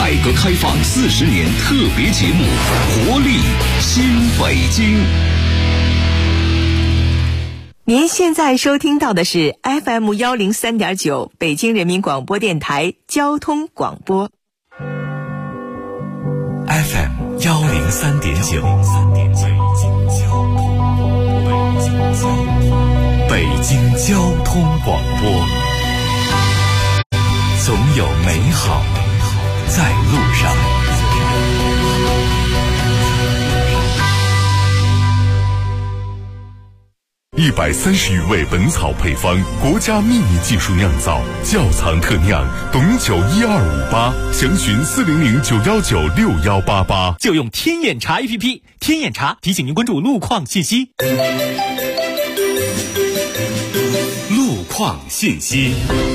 改革开放40年特别节目《活力新北京》。 您现在收听到的是 FM 103.9北京人民广播电台交通广播。 FM 103.9，北京交通广播，总有美好在路上。130余味本草配方，国家秘密技术酿造，窖藏特酿，董酒12588，详询40091961188。 就用天眼查 APP， 天眼查提醒您关注路况信息。 路况信息。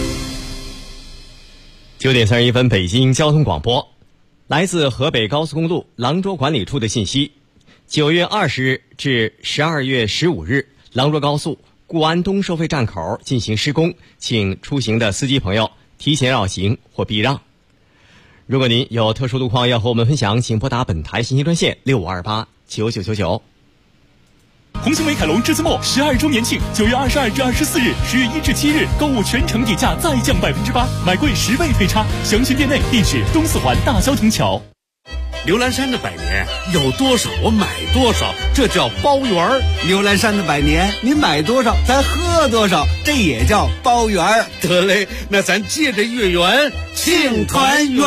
9点31分，北京交通广播，来自河北高速公路阆中管理处的信息：9月20日至12月15日。阆中高速固安东收费站口进行施工，请出行的司机朋友提前绕行或避让。如果您有特殊路况要和我们分享，请拨打本台信息专线6528999999。 红星美凯龙栀子墨12周年庆，9月22至24日，10月1至7日，购物全程底价再降8%，买贵10倍配差。详询店内，地址东四环大萧亭桥。 刘兰山的百年有多少我买多少，这叫包圆儿。 刘兰山的百年你买多少咱喝多少，这也叫包圆儿。 得嘞，那咱借着月圆庆团圆。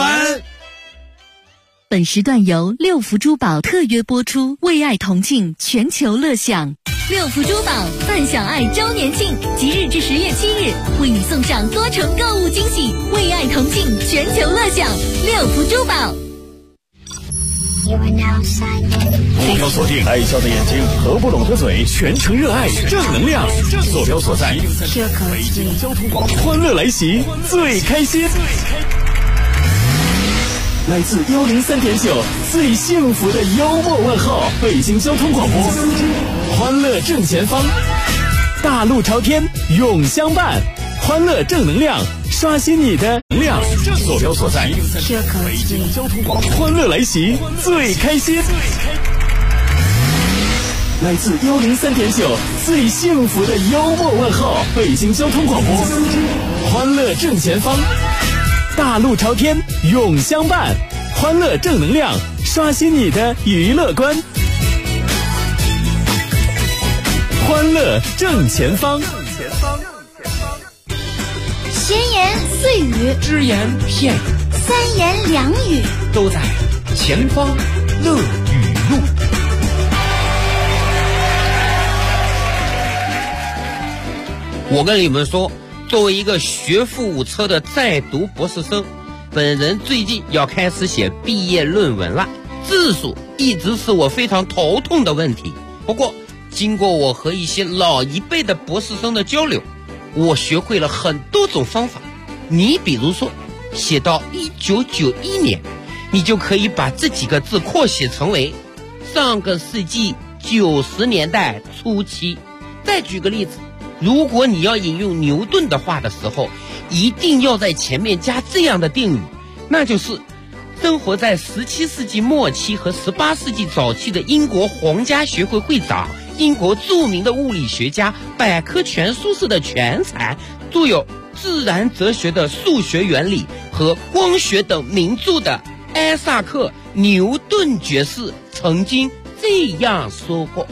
本时段由六福珠宝特约播出，为爱同庆，全球乐享。六福珠宝泛享爱周年庆，即日至10月7日，为你送上多重购物惊喜，为爱同庆，全球乐享。六福珠宝。 坐标锁定爱笑的眼睛，合不拢的嘴，全程热爱正能量。坐标所在北京交通广播，欢乐来袭，最开心。来自103.9最幸福的幽默问候，北京交通广播，欢乐正前方，大路朝天永相伴，欢乐正能量，刷新你的能量。坐标所在北京交通广播，欢乐来袭，最开心。来自103.9最幸福的幽默问候，北京交通广播，欢乐正前方，大路朝天永相伴，欢乐正能量，刷新你的娱乐观。欢乐正前方。 闲言碎语， 只言片语， 三言两语， 都在前方乐语录。 我跟你们说，作为一个学富五车的在读博士生，本人最近要开始写毕业论文了，字数一直是我非常头痛的问题。不过经过我和一些老一辈的博士生的交流，我学会了很多种方法。你比如说写到1991年，你就可以把这几个字扩写成为上个世纪90年代初期。再举个例子，如果你要引用牛顿的话的时候，一定要在前面加这样的定语，那就是生活在17世纪末期和18世纪早期的英国皇家学会会长，英国著名的物理学家，百科全书式的全才，著有自然哲学的数学原理和光学等名著的艾萨克·牛顿爵士曾经这样说过。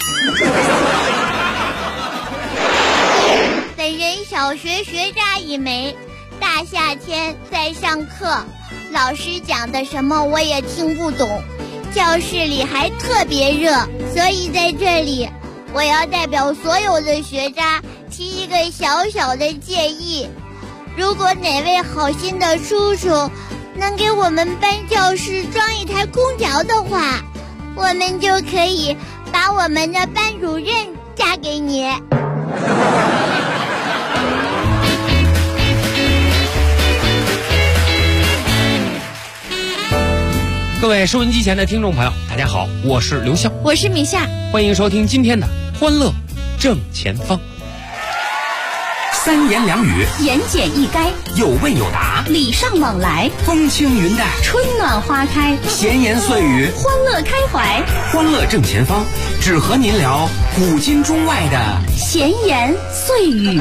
本人小学学渣一枚，大夏天在上课，老师讲的什么我也听不懂，教室里还特别热，所以在这里我要代表所有的学渣提一个小小的建议，如果哪位好心的叔叔能给我们班教室装一台空调的话，我们就可以把我们的班主任嫁给你。 各位收音机前的听众朋友，大家好，我是刘笑， 我是米夏， 欢迎收听今天的欢乐正前方。 三言两语， 言简意赅， 有问有答， 礼尚往来， 风轻云淡， 春暖花开， 闲言碎语， 欢乐开怀， 欢乐正前方，只和您聊古今中外的闲言碎语。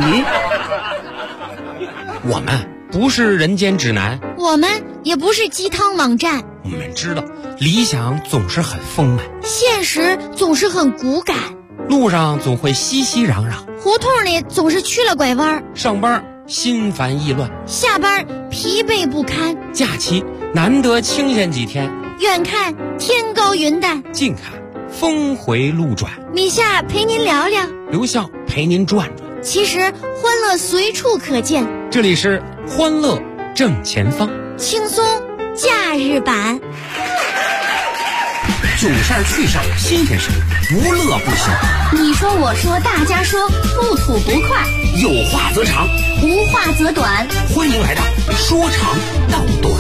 我们不是人间指南， 我们也不是鸡汤网站， 我们知道理想总是很丰满， 现实总是很骨感， 路上总会熙熙攘攘， 胡同里总是曲了拐弯， 上班心烦意乱， 下班疲惫不堪， 假期难得清闲几天， 远看天高云淡， 近看峰回路转。 米夏陪您聊聊， 刘笑陪您转转。 其实欢乐随处可见， 这里是欢乐正前方， 轻松假日版。 囧事儿趣事儿新鲜事儿，无乐不休。 你说我说大家说，不吐不快， 有话则长， 无话则短。 欢迎来到说长道短。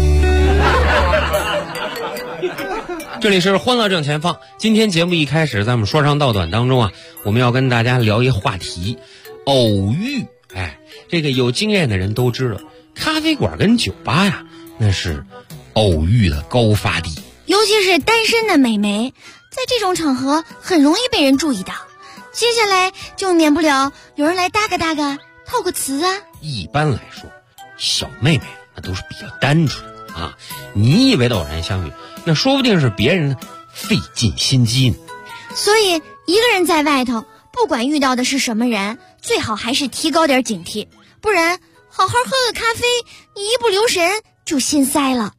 这里是欢乐正前方。今天节目一开始，在我们说长道短当中啊，我们要跟大家聊一话题，偶遇。这个有经验的人都知道，咖啡馆跟酒吧呀，那是偶遇的高发地。 尤其是单身的美眉，在这种场合很容易被人注意到，接下来就免不了有人来搭个套个词啊。 一般来说，小妹妹那都是比较单纯啊，你以为的偶然相遇，那说不定是别人费尽心机呢。 所以一个人在外头，不管遇到的是什么人，最好还是提高点警惕，不然好好喝个咖啡，你一不留神就心塞了。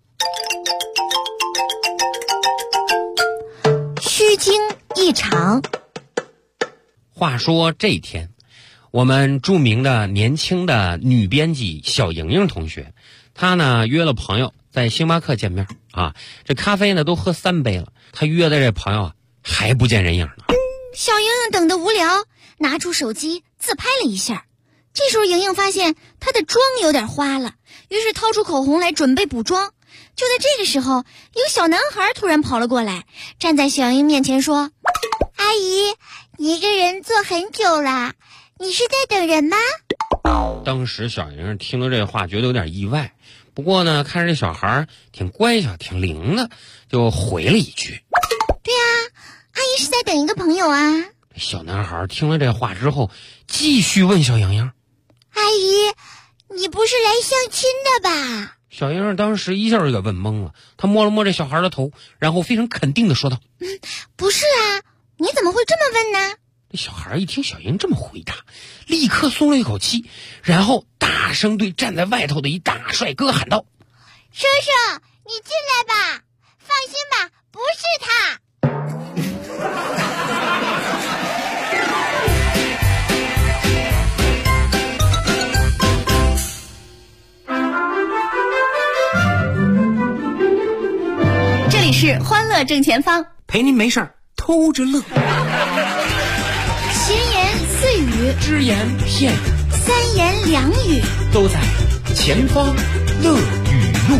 虚惊一场。 话说这天，我们著名的年轻的女编辑小莹莹同学，她呢约了朋友在星巴克见面啊。这咖啡呢都喝3杯了，她约的这朋友啊还不见人影呢。 小莹莹等得无聊，拿出手机自拍了一下。这时候莹莹发现她的妆有点花了，于是掏出口红来准备补妆。就在这个时候，一个小男孩突然跑了过来，站在小莹莹面前说：阿姨，你一个人坐很久了，你是在等人吗？ 当时小莹莹听了这话觉得有点意外，不过呢看着这小孩挺乖巧挺灵的，就回了一句： 对啊，阿姨是在等一个朋友啊。 小男孩听了这话之后，继续问小莹莹： 阿姨，你不是来相亲的吧？ 小莹莹当时一下就给问懵了，她摸了摸这小孩的头，然后非常肯定地说道： 不是啊，你怎么会这么问呢？ 这小孩一听小莹这么回答，立刻松了一口气，然后大声对站在外头的一大帅哥喊道： 叔叔，你进来吧，放心吧，不是他。 这里是欢乐正前方， 陪您没事儿偷着乐。 闲言碎语， 只言片语， 三言两语， 都在前方乐语录。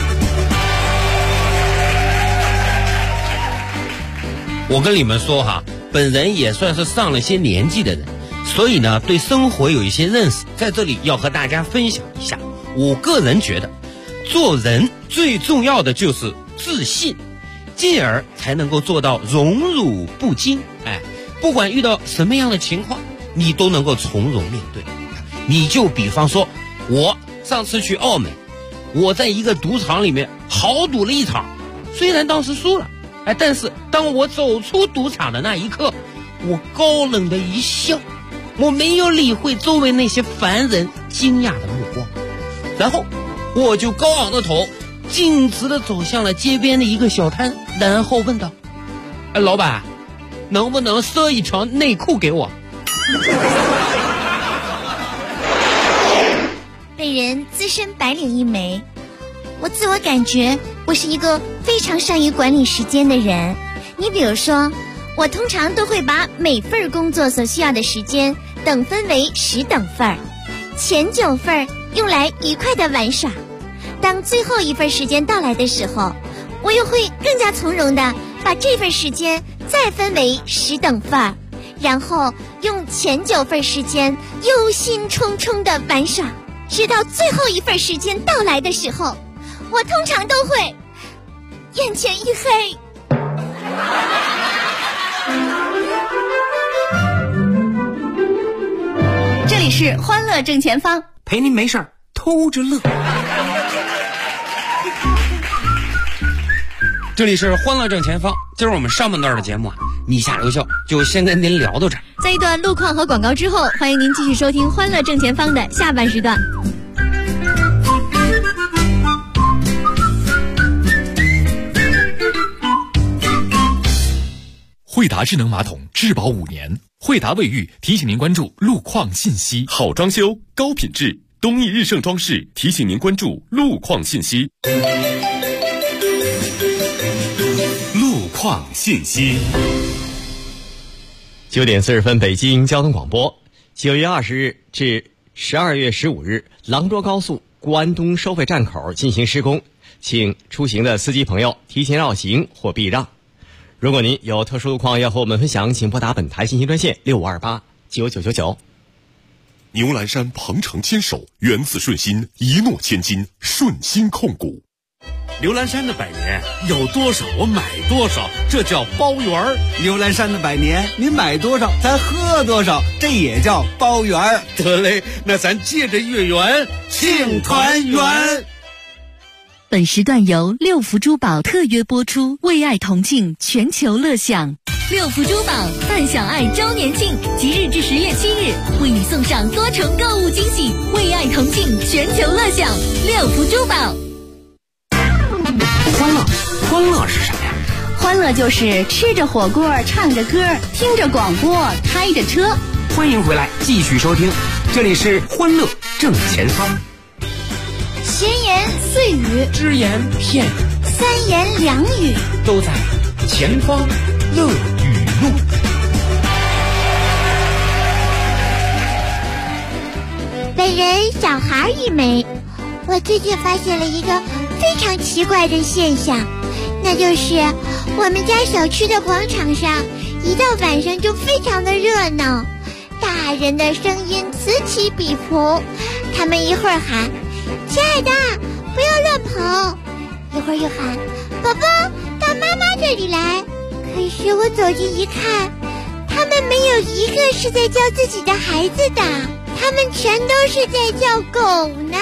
我跟你们说哈，本人也算是上了些年纪的人，所以呢对生活有一些认识，在这里要和大家分享一下。我个人觉得，做人最重要的就是自信，进而才能够做到荣辱不惊。不管遇到什么样的情况，你都能够从容面对。你就比方说，我上次去澳门，我在一个赌场里面豪赌了一场，虽然当时输了，但是当我走出赌场的那一刻，我高冷的一笑，我没有理会周围那些凡人惊讶的目光，然后我就高昂的头径直的走向了街边的一个小摊，然后问道：老板，能不能赊一条内裤给我？ 被人资深白领一枚，我自我感觉我是一个非常善于管理时间的人。你比如说，我通常都会把每份工作所需要的时间等分为10等份，前9份用来愉快的玩耍，当最后一份时间到来的时候，我又会更加从容的把这份时间再分为10等份， 然后用前9份时间忧心忡忡地玩耍，直到最后一份时间到来的时候，我通常都会眼前一黑。 这里是欢乐正前方， 陪您没事儿偷着乐。这里是欢乐正前方，今儿我们上半段的节目啊，你下留校就先跟您聊到这儿。 在一段路况和广告之后，欢迎您继续收听欢乐正前方的下半时段。 惠达智能马桶质保5年，惠达卫浴提醒您关注路况信息。 好装修，高品质，东益日盛装饰提醒您关注路况信息。路况信息。 9点40分，北京交通广播。9月20日至12月15日，廊捉高速固安东收费站口进行施工，请出行的司机朋友提前绕行或避让。如果您有特殊路况要和我们分享，请拨打本台信息专线6528-9999。 牛栏山鹏程牵手，源自顺心，一诺千金，顺心控股。 牛栏山的100年有多少我买多少，这叫包圆儿。 牛栏山的100年，您买多少咱喝多少，这也叫包圆儿。 得嘞，那咱借着月圆庆团圆。 本时段由六福珠宝特约播出，为爱同庆，全球乐享。六福珠宝泛享爱周年庆，即日至10月7日，为你送上多重购物惊喜，为爱同庆，全球乐享。六福珠宝。 欢乐是什么呀？ 欢乐就是吃着火锅，唱着歌，听着广播，开着车。 欢迎回来，继续收听，这里是欢乐正前方。 闲言碎语， 只言片语， 三言两语， 都在前方乐语录。 本人小孩一枚。我最近发现了一个非常奇怪的现象，那就是我们家小区的广场上，一到晚上就非常的热闹，大人的声音此起彼伏，他们一会儿喊亲爱的不要乱跑，一会儿又喊宝宝到妈妈这里来，可是我走近一看，他们没有一个是在叫自己的孩子的，他们全都是在叫狗呢。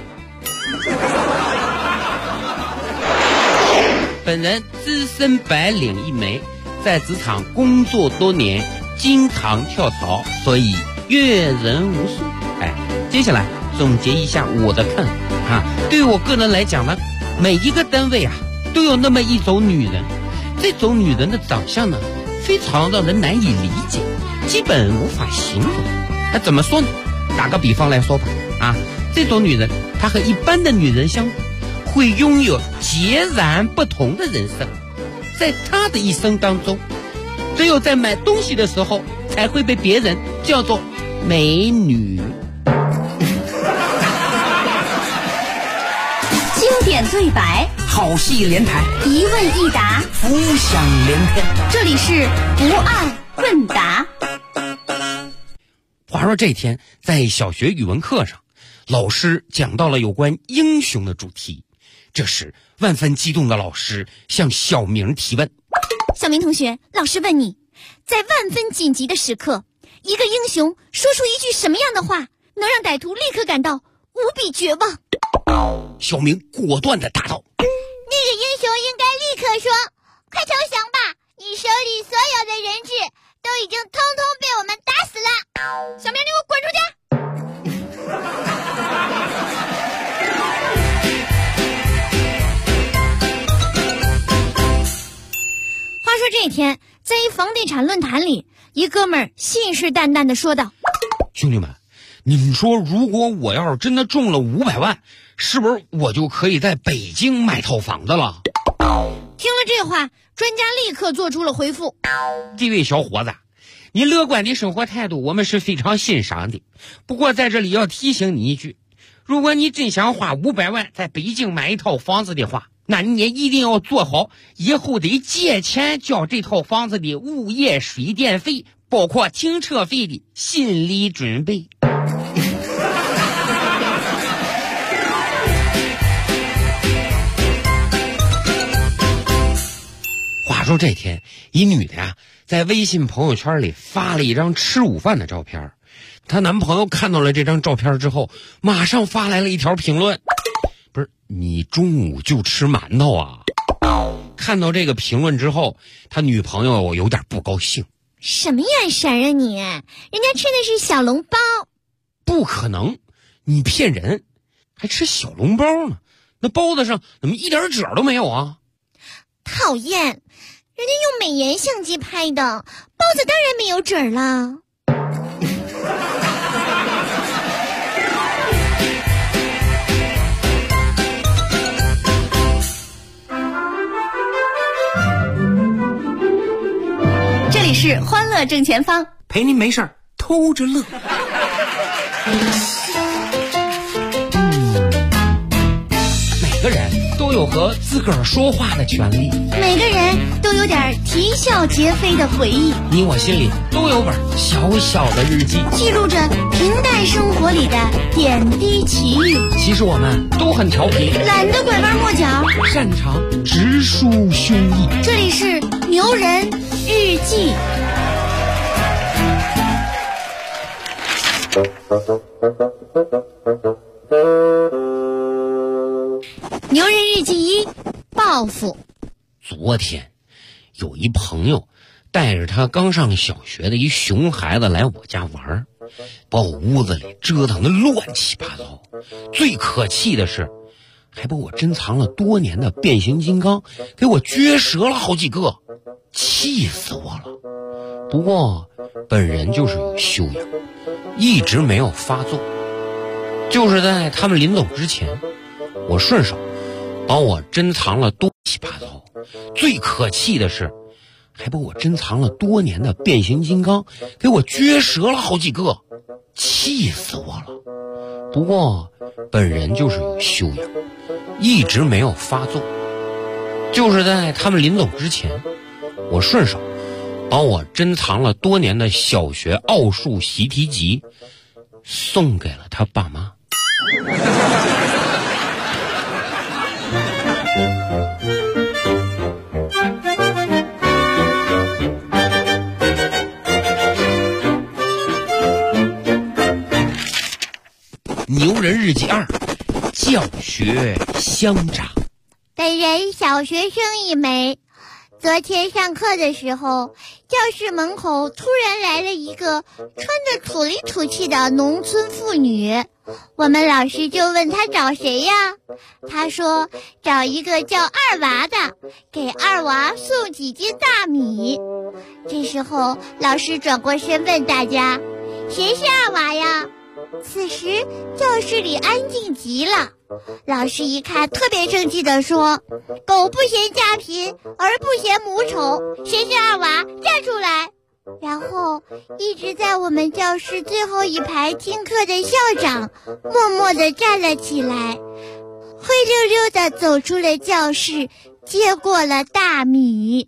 本人资深白领一枚，在职场工作多年，经常跳槽，所以阅人无数。接下来总结一下我的看法啊。对于我个人来讲呢，每一个单位啊都有那么一种女人，这种女人的长相呢非常让人难以理解，基本无法形容。那怎么说呢？打个比方来说吧啊，这种女人她和一般的女人相比，会拥有截然不同的人生。在她的一生当中，只有在买东西的时候才会被别人叫做美女。 经典对白， 好戏连台， 一问一答， 浮想联翩。 这里是不二问答。 话说这天在小学语文课上，老师讲到了有关英雄的主题。这时万分激动的老师向小明提问： 小明同学，老师问你，在万分紧急的时刻，一个英雄说出一句什么样的话，能让歹徒立刻感到无比绝望？ 小明果断地答道： 那个英雄应该立刻说，快投降吧，你手里所有的人质都已经通通被我们打死了。小明，你给我滚出去！话说这天，在一房地产论坛里，一哥们儿信誓旦旦地说道： 兄弟们，你们说如果我要是真的中了500万，是不是我就可以在北京买套房子了？ 听了这话，专家立刻做出了回复： 这位小伙子，你乐观的生活态度我们是非常欣赏的，不过在这里要提醒你一句，如果你真想花500万在北京买一套房子的话，那你也一定要做好以后得借钱交这套房子的物业水电费， 包括停车费的心理准备。话说这天，一女的呀，在微信朋友圈里发了一张吃午饭的照片。她男朋友看到了这张照片之后，马上发来了一条评论：不是你中午就吃馒头啊？看到这个评论之后，他女朋友有点不高兴。 什么眼神啊你？人家吃的是小笼包。 不可能，你骗人，还吃小笼包呢？那包子上怎么一点褶都没有啊？ 讨厌，人家用美颜相机拍的，包子当然没有褶了。 这里是欢乐正前方， 陪您没事偷着乐。 每个人都有和自个儿说话的权利， 每个人都有点啼笑皆非的回忆， 你我心里都有本小小的日记， 记录着平淡生活里的点滴奇遇。 其实我们都很调皮， 懒得拐弯抹角， 擅长直抒胸臆。 这里是牛人日记。牛人日记一，报复。 昨天有一朋友带着他刚上小学的一熊孩子来我家玩，把我屋子里折腾得乱七八糟。最可气的是，还把我珍藏了多年的变形金刚给我撅折了好几个，气死我了。不过本人就是有修养，一直没有发作。就是在他们临走之前，我顺手把我珍藏了多七八糟。最可气的是，还把我珍藏了多年的变形金刚给我撅折了好几个，气死我了。不过本人就是有修养，一直没有发作。就是在他们临走之前，我顺手把我珍藏了多年的小学奥数习题集送给了他爸妈。牛人日记2，教学乡长。 本人小学生一枚。昨天上课的时候，教室门口突然来了一个穿着土里土气的农村妇女，我们老师就问她找谁呀？她说找一个叫二娃的，给二娃送几斤大米。这时候老师转过身问大家，谁是二娃呀？此时教室里安静极了，老师一看特别生气地说，狗不嫌家贫而不嫌母丑，谁是二娃？站出来。然后一直在我们教室最后一排听课的校长默默地站了起来，灰溜溜地走出了教室，接过了大米。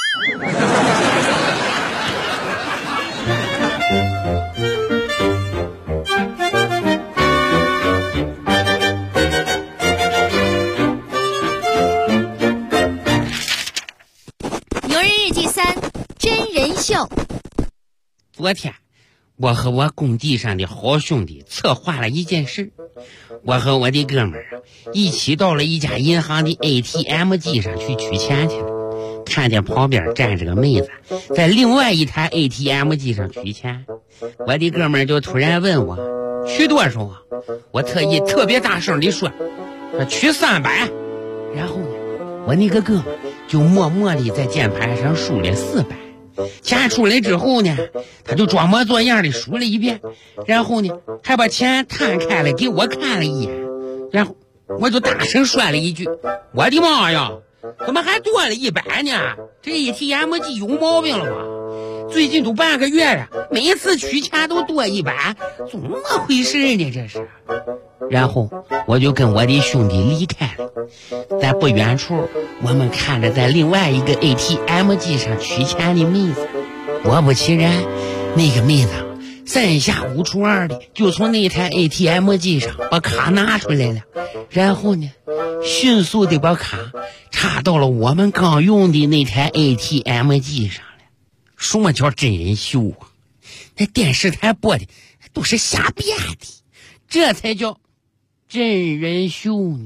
秀。 昨天我和我工地上的好兄弟策划了一件事，我和我的哥们儿一起到了一家银行的 ATM 机上去取钱去了，看见旁边站着个妹子在另外一台 ATM 机上取钱，我的哥们儿就突然问我取多少啊？我特别大声地说取300。然后呢，我那个哥们儿就默默地在键盘上输了400。钱出来之后呢，他就装模作样的数了一遍，然后呢还把钱摊开了给我看了一眼，然后我就大声说了一句，我的妈呀，怎么还多了100呢？这 ATM 机有毛病了吧？最近都半个月了，每次取钱都多100，怎么回事呢这是？然后我就跟我的兄弟离开了，在不远处我们看着在另外一个 ATM 机上取钱的妹子， 果不其然，那个妹子三下五除二的就从那台 ATM 机上把卡拿出来了，然后呢迅速的把卡插到了我们刚用的那台 ATM 机上了。什么叫真人秀啊？那电视台播的都是瞎编的，这才叫真人秀呢。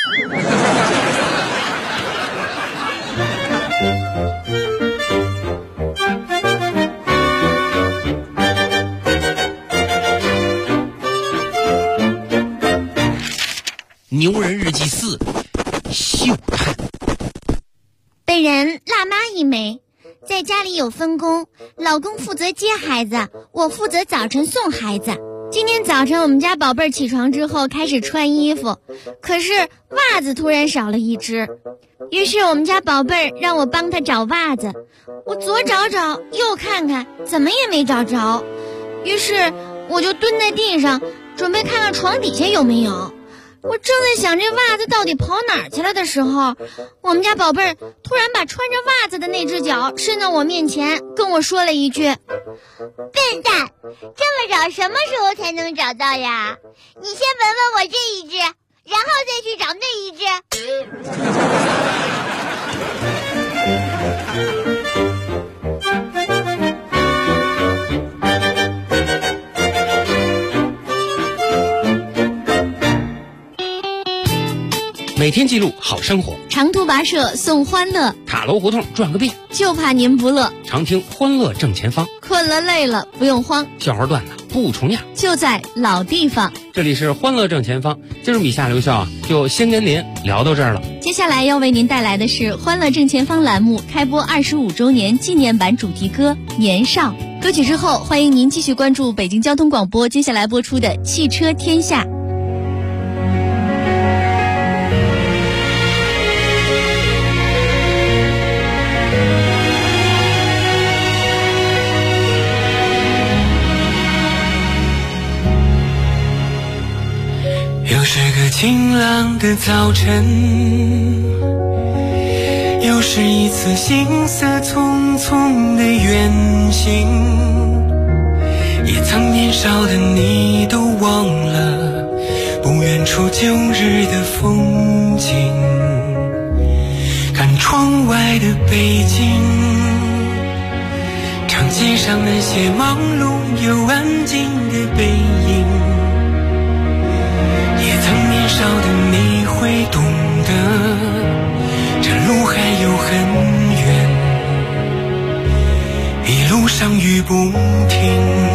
牛人日记4秀探。 本人辣妈一枚，在家里有分工，老公负责接孩子，我负责早晨送孩子。今天早晨我们家宝贝儿起床之后开始穿衣服，可是袜子突然少了一只，于是我们家宝贝儿让我帮他找袜子，我左找找右看看，怎么也没找着，于是我就蹲在地上准备看看床底下有没有。我正在想这袜子到底跑哪儿去了的时候，我们家宝贝儿突然把穿着袜子的那只脚伸到我面前，跟我说了一句：笨蛋，这么找什么时候才能找到呀？你先闻闻我这一只，然后再去找那一只。 每天记录好生活， 长途跋涉送欢乐， 塔楼胡同转个遍， 就怕您不乐。 常听欢乐正前方， 困了累了不用慌， 笑话段子不重样， 就在老地方。 这里是欢乐正前方，今儿米夏留校就先跟您聊到这儿了。 接下来要为您带来的是欢乐正前方栏目开播25周年纪念版主题歌《年少》。歌曲之后，欢迎您继续关注北京交通广播接下来播出的《汽车天下》。 又是个晴朗的早晨，又是一次行色匆匆的远行，也曾年少的你都忘了不远处旧日的风景，看窗外的北京，长街上那些忙碌又安静的背影，年少的你会懂得，这路还有很远，一路上雨不停。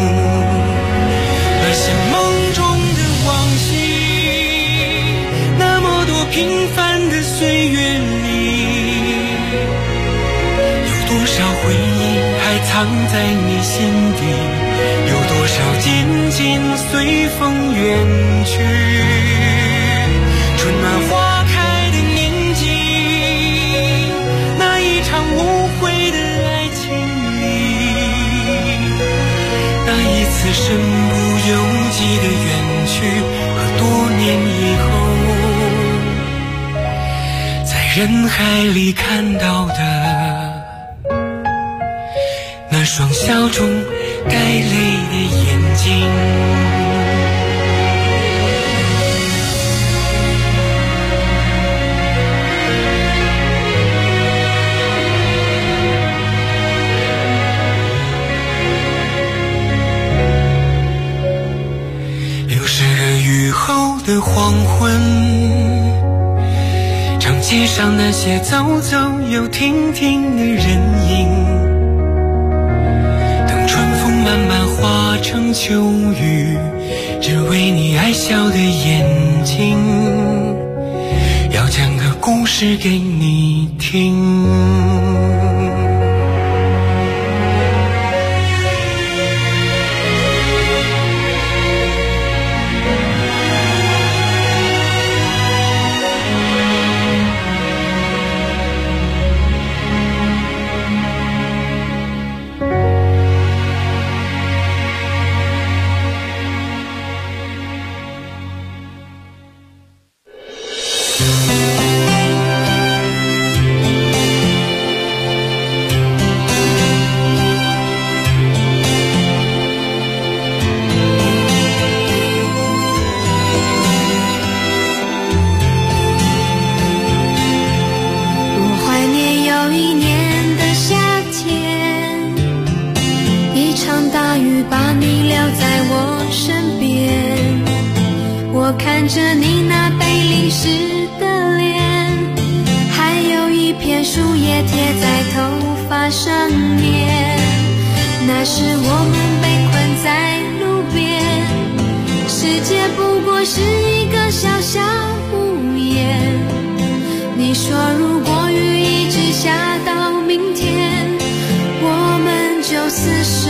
那些梦中的往昔，那么多平凡的岁月里，有多少回忆还藏在你心底，有多少渐渐随风远去。春暖花开的年纪，那一场无悔的爱情里，那一次身不由己的远去，和多年以后在人海里看到的那双笑中带泪的眼睛。后的黄昏，长街上那些走走又停停的人影，等春风慢慢化成秋雨，只为你爱笑的眼睛，要讲个故事给你听。 把你留在我身边。我看着你那被淋湿的脸，还有一片树叶贴在头发上面。那时我们被困在路边，世界不过是一个小小屋檐。你说如果雨一直下到明天，我们就厮守。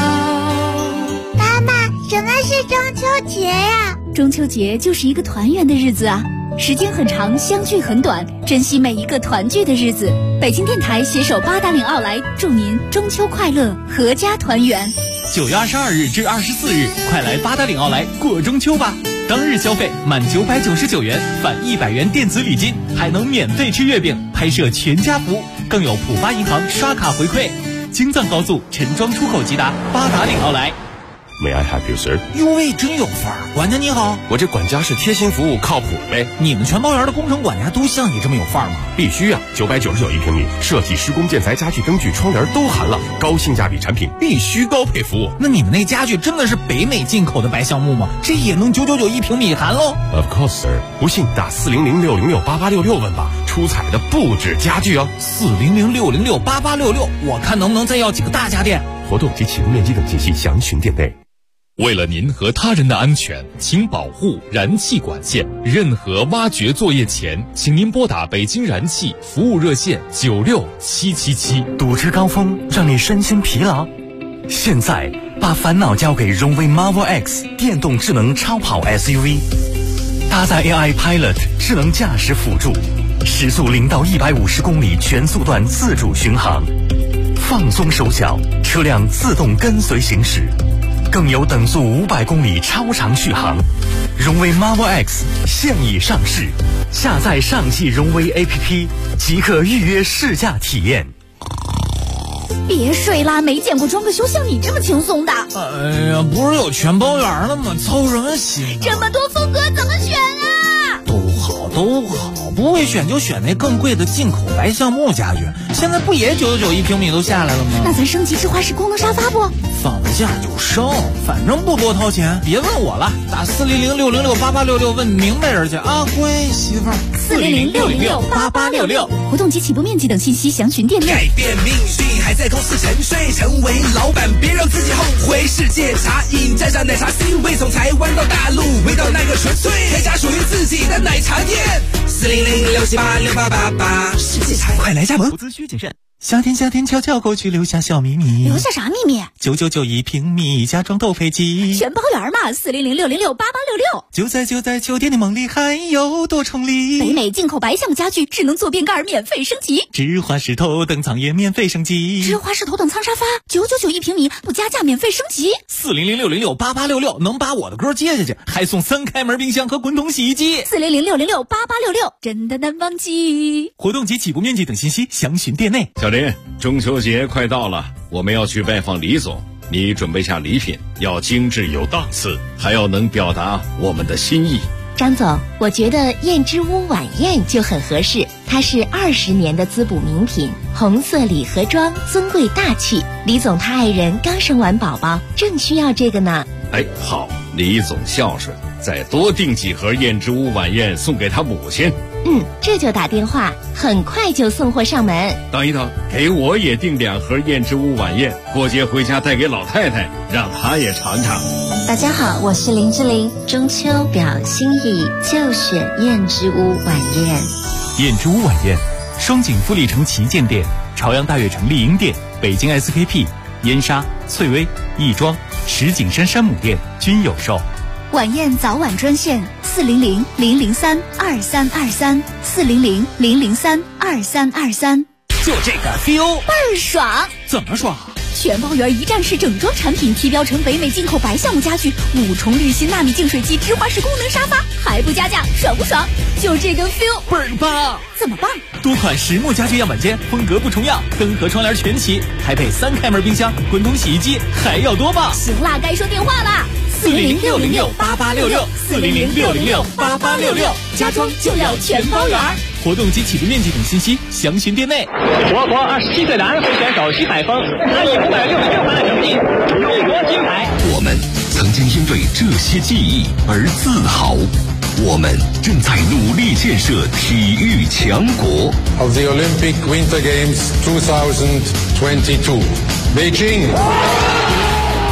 妈妈，什么是中秋节呀？ 中秋节就是一个团圆的日子啊，时间很长，相聚很短，珍惜每一个团聚的日子。北京电台携手八达岭奥莱，祝您中秋快乐，阖家团圆。 9月22日至24日，快来八达岭奥莱过中秋吧！当日消费满999元返100元电子礼金，还能免费吃月饼，拍摄全家福，更有浦发银行刷卡回馈。京藏高速陈庄出口即达八达岭奥莱。 May I help you, sir？ 哟喂，真有范儿！管家你好， 我这管家是贴心服务，靠谱呗。 你们全包园的工程管家都像你这么有范儿吗？ 必须啊！999一平米，设计、施工、建材、家具、灯具、窗帘都含了，高性价比产品必须高配服务。 那你们那家具真的是北美进口的白橡木吗？这也能999一平米含喽 ？Of course, sir。不信打400-606-8866问吧，出彩的不止家具哦。 400-606-8866，我看能不能再要几个大家电。 活动及启动面积等信息详询店内。 为了您和他人的安全，请保护燃气管线。任何挖掘作业前，请您拨打北京燃气服务热线96777。 堵车高峰让你身心疲劳，现在把烦恼交给荣威 Marvel X 电动智能超跑 SUV， 搭载 AI Pilot 智能驾驶辅助，时速0到150公里全速段自主巡航，放松手脚，车辆自动跟随行驶。更有等速500公里超长续航。荣威 Marvel X 现已上市，下载上汽荣威 APP 即可预约试驾体验。 别睡啦，没见过装个修像你这么轻松的。 哎呀，不是有全包园了吗？操什么心？ 这么多风格怎么选啊？ 都好，不会选就选那更贵的进口白橡木家具。现在不也999一平米都下来了吗？ 那咱升级智花式功能沙发不？ 放价就升，反正不多掏钱。别问我了，打400-606-8866问明白人去啊！乖媳妇儿 ，400-606-8866。活动及起步面积等信息详询店内。 改变命运还在公司沉睡，成为老板别让自己后悔。世界茶饮沾上奶茶 C 味，从台湾到大陆，味道那个纯粹，开家属于自己的奶茶店。400-678-6888，世界茶快来加盟。 投资需谨慎。夏天悄悄过去，留下小秘密。 留下啥秘密 ？999一平米，家装斗飞机， 全包圆嘛。400-606-8866。 就在秋天的梦里，还有多重礼。 北美进口白橡木家具，智能坐便盖免费升级。 芝华士头等舱也免费升级。 芝华士头等舱沙发999一平米，不加价免费升级。 400-606-8866能把我的歌接下去，还送3开门冰箱和滚筒洗衣机。 400-606-8866真的难忘记。 活动及起步面积等信息详询店内。 小林，中秋节快到了，我们要去拜访李总，你准备下礼品，要精致有档次，还要能表达我们的心意。 张总，我觉得燕之屋晚宴就很合适，它是20年的滋补名品，红色礼盒装，尊贵大气。李总他爱人刚生完宝宝，正需要这个呢。 哎，好，李总孝顺，再多订几盒燕之屋晚宴送给他母亲。 这就打电话，很快就送货上门。 等一等，给我也订2盒燕之屋晚宴，过节回家带给老太太，让她也尝尝。 大家好，我是林志玲，中秋表心意就选燕之屋晚宴。 燕之屋晚宴，双井富力城旗舰店、朝阳大悦城丽婴店、北京 SKP、燕莎、翠微、亦庄、石景山山姆店均有售。 晚宴早晚专线400-003-2323，400-003-2323。 就这个 feel 倍儿爽。 怎么爽？ 全包圆一站式整装产品，提标成北美进口白橡木家具，5重滤芯纳米净水机，芝华士功能沙发，还不加价，爽不爽？就这个 feel 倍儿棒。 怎么棒？ 多款实木家具样板间，风格不重样，灯和窗帘全齐，还配3开门冰箱、滚筒洗衣机，还要多棒？ 行啦，该说电话啦。 400-606-8866，400-606-8866，家装就要全包圆。 活动及起步面积等信息详询店内。 我国27岁的安徽选手徐海峰他以566分的成绩荣夺金牌。 我们曾经因为这些记忆而自豪，我们正在努力建设体育强国。 Of the Olympic Winter Games 2022, Beijing.